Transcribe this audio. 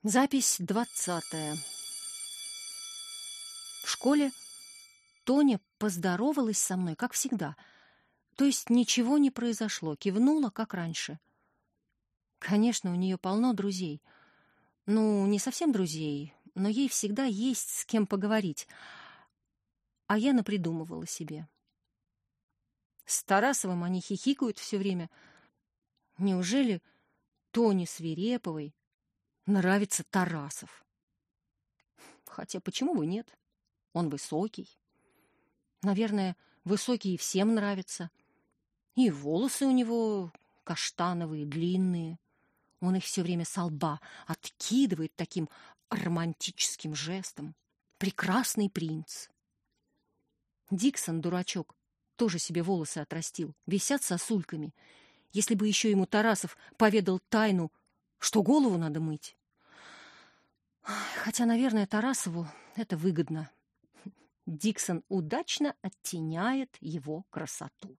Запись 20. В школе Тоня поздоровалась со мной, как всегда. То есть ничего не произошло, кивнула, как раньше. Конечно, у нее полно друзей. Ну, не совсем друзей, но ей всегда есть с кем поговорить. А я напридумывала себе. С Тарасовым они хихикают все время. Неужели Тоне Свиреповой нравится Тарасов? Хотя почему бы нет? Он высокий. Наверное, высокий всем нравится. И волосы у него каштановые, длинные. Он их все время со лба откидывает таким романтическим жестом. Прекрасный принц. Диксон, дурачок, тоже себе волосы отрастил, висят сосульками. Если бы еще ему Тарасов поведал тайну, что голову надо мыть. Хотя, наверное, Тарасову это выгодно. Диксон удачно оттеняет его красоту.